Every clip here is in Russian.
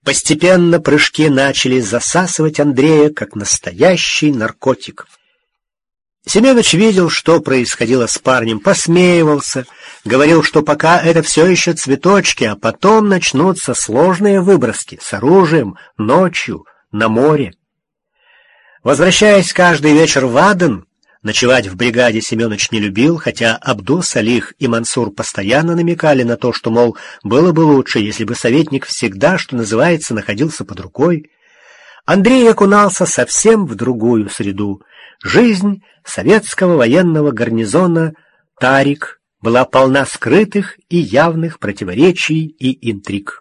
Постепенно прыжки начали засасывать Андрея, как настоящий наркотик. Семенович видел, что происходило с парнем, посмеивался, говорил, что пока это все еще цветочки, а потом начнутся сложные выброски с оружием, ночью, на море. Возвращаясь каждый вечер в Аден, ночевать в бригаде Семенович не любил, хотя Абду, Салих и Мансур постоянно намекали на то, что, мол, было бы лучше, если бы советник всегда, что называется, находился под рукой. Андрей окунался совсем в другую среду. Жизнь советского военного гарнизона «Тарик» была полна скрытых и явных противоречий и интриг.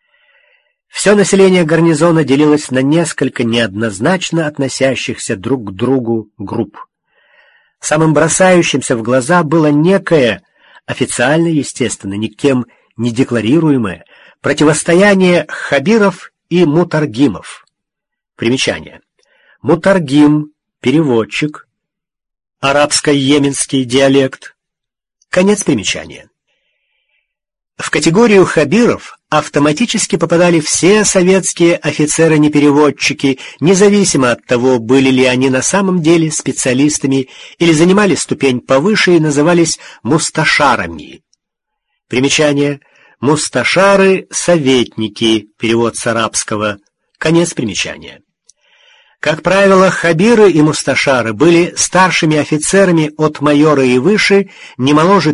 Все население гарнизона делилось на несколько неоднозначно относящихся друг к другу групп. Самым бросающимся в глаза было некое, официально, естественно, никем не декларируемое, противостояние хабиров и мутаргимов. Примечание. Мутаргим — переводчик, арабско-йеменский диалект. Конец примечания. В категорию хабиров автоматически попадали все советские офицеры-непереводчики, независимо от того, были ли они на самом деле специалистами или занимали ступень повыше и назывались мусташарами. Примечание. Мусташары — советники, перевод с арабского. Конец примечания. Как правило, хабиры и мусташары были старшими офицерами от майора и выше, не моложе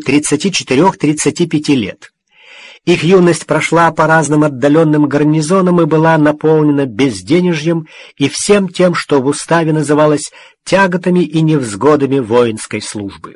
34-35 лет. Их юность прошла по разным отдаленным гарнизонам и была наполнена безденежьем и всем тем, что в уставе называлось тяготами и невзгодами воинской службы.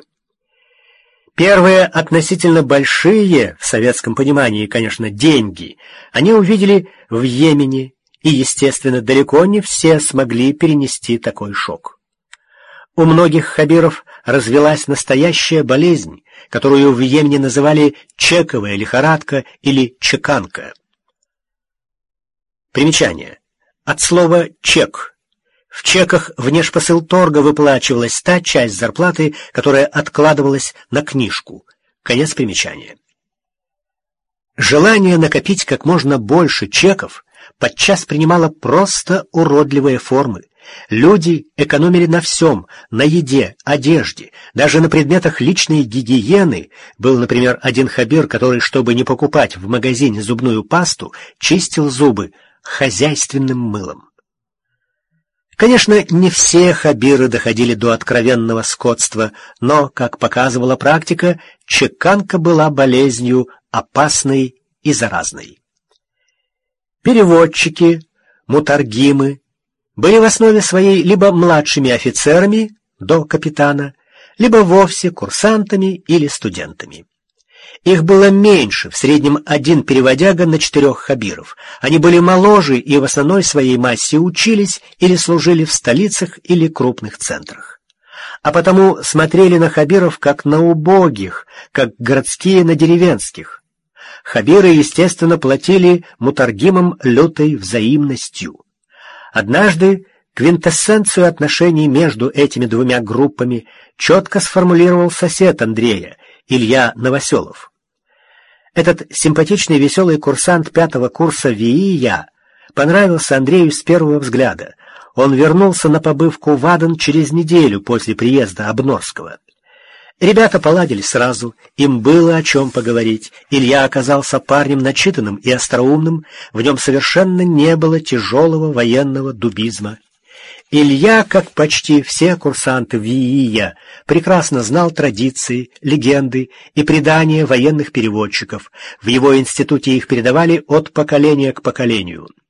Первые относительно большие, в советском понимании, конечно, деньги, они увидели в Йемене, и, естественно, далеко не все смогли перенести такой шок. У многих хабиров развелась настоящая болезнь, которую в Йемене называли чековая лихорадка или чеканка. Примечание. От слова «чек». В чеках внешпосылторга выплачивалась та часть зарплаты, которая откладывалась на книжку. Конец примечания. Желание накопить как можно больше чеков подчас принимало просто уродливые формы. Люди экономили на всем, на еде, одежде, даже на предметах личной гигиены. Был, например, один хабир, который, чтобы не покупать в магазине зубную пасту, чистил зубы хозяйственным мылом. Конечно, не все хабиры доходили до откровенного скотства, но, как показывала практика, чеканка была болезнью опасной и заразной. Переводчики, мутаргимы были в основе своей либо младшими офицерами до капитана, либо вовсе курсантами или студентами. Их было меньше, в среднем один переводяга на 4 хабиров. Они были моложе и в основной своей массе учились или служили в столицах или крупных центрах. А потому смотрели на хабиров как на убогих, как городские на деревенских. Хабиры, естественно, платили мутаргимам лютой взаимностью. Однажды квинтэссенцию отношений между этими двумя группами четко сформулировал сосед Андрея, Илья Новоселов. Этот симпатичный веселый курсант 5-го курса ВИИЯ понравился Андрею с первого взгляда. Он вернулся на побывку в Аден через неделю после приезда Обнорского. Ребята поладили сразу, им было о чем поговорить. Илья оказался парнем начитанным и остроумным, в нем совершенно не было тяжелого военного дубизма. Илья, как почти все курсанты ВИИЯ, прекрасно знал традиции, легенды и предания военных переводчиков. В его институте их передавали от поколения к поколению.